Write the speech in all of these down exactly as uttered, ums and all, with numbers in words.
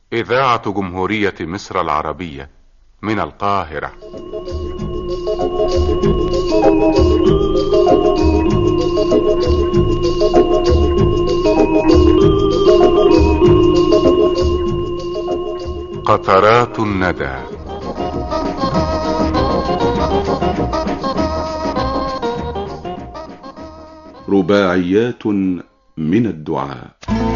إذاعة جمهورية مصر العربية من القاهرة. قطرات الندى. رباعيات من الدعاء.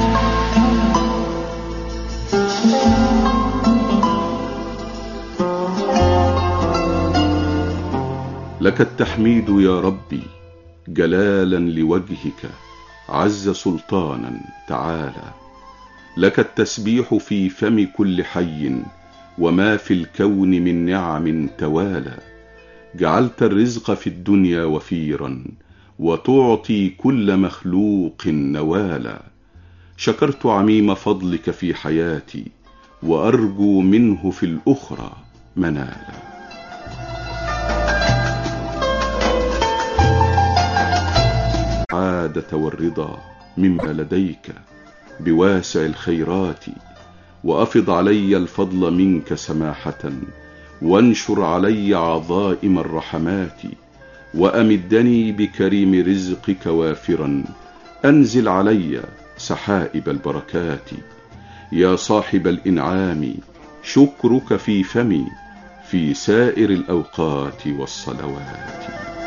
لك التحميد يا ربي جلالا لوجهك عز سلطانا تعالى. لك التسبيح في فم كل حي وما في الكون من نعم توالى. جعلت الرزق في الدنيا وفيرا وتعطي كل مخلوق نوالا. شكرت عميم فضلك في حياتي وأرجو منه في الأخرى منالا. السعادة والرضا مما لديك بواسع الخيرات، وأفض علي الفضل منك سماحة، وانشر علي عظائم الرحمات، وأمدني بكريم رزقك وافرا، أنزل علي سحائب البركات. يا صاحب الإنعام شكرك في فمي في سائر الأوقات والصلوات.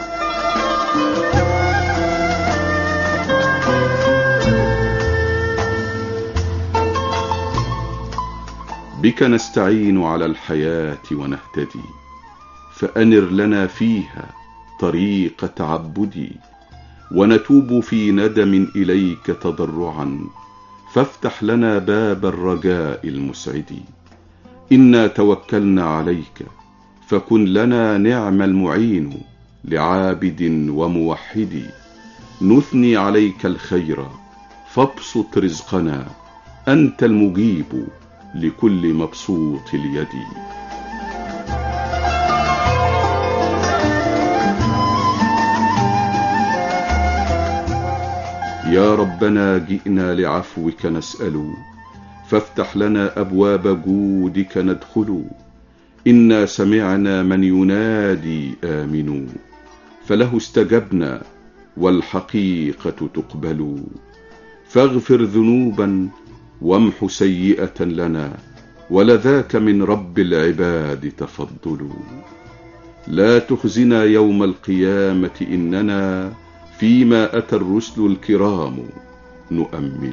بك نستعين على الحياة ونهتدي، فأنر لنا فيها طريق تعبدي، ونتوب في ندم إليك تضرعا، فافتح لنا باب الرجاء المسعد. إنا توكلنا عليك فكن لنا نعم المعين لعابد وموحد. نثني عليك الخير فابسط رزقنا، أنت المجيب لكل مبسوط اليد. يا ربنا جئنا لعفوك نسأل، فافتح لنا أبواب جودك ندخل. إنا سمعنا من ينادي آمنوا، فله استجبنا والحقيقة تقبل. فاغفر ذنوبا وامح سيئة لنا، ولذاك من رب العباد تفضل. لا تخزنا يوم القيامة إننا فيما أتى الرسل الكرام نؤمل.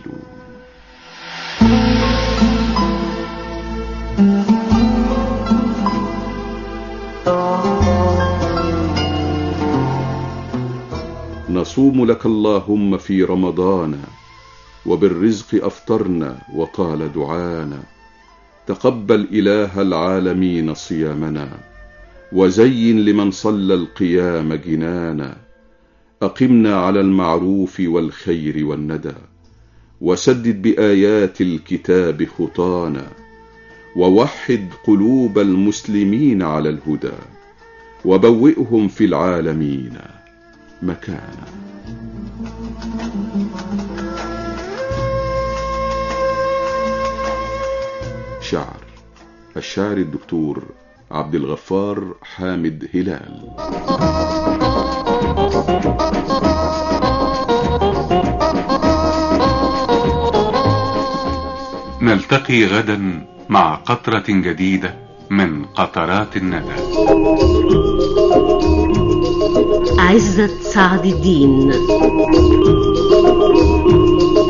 نصوم لك اللهم في رمضان، وبالرزق أفطرنا وطال دعانا. تقبل إله العالمين صيامنا، وزين لمن صلى القيام جنانا. أقمنا على المعروف والخير والندى، وسدد بآيات الكتاب خطانا. ووحد قلوب المسلمين على الهدى، وبوئهم في العالمين مكانا. شعر الشاعر الدكتور عبد الغفار حامد هلال. نلتقي غدا مع قطرة جديدة من قطرات الندى. عزت سعد الدين.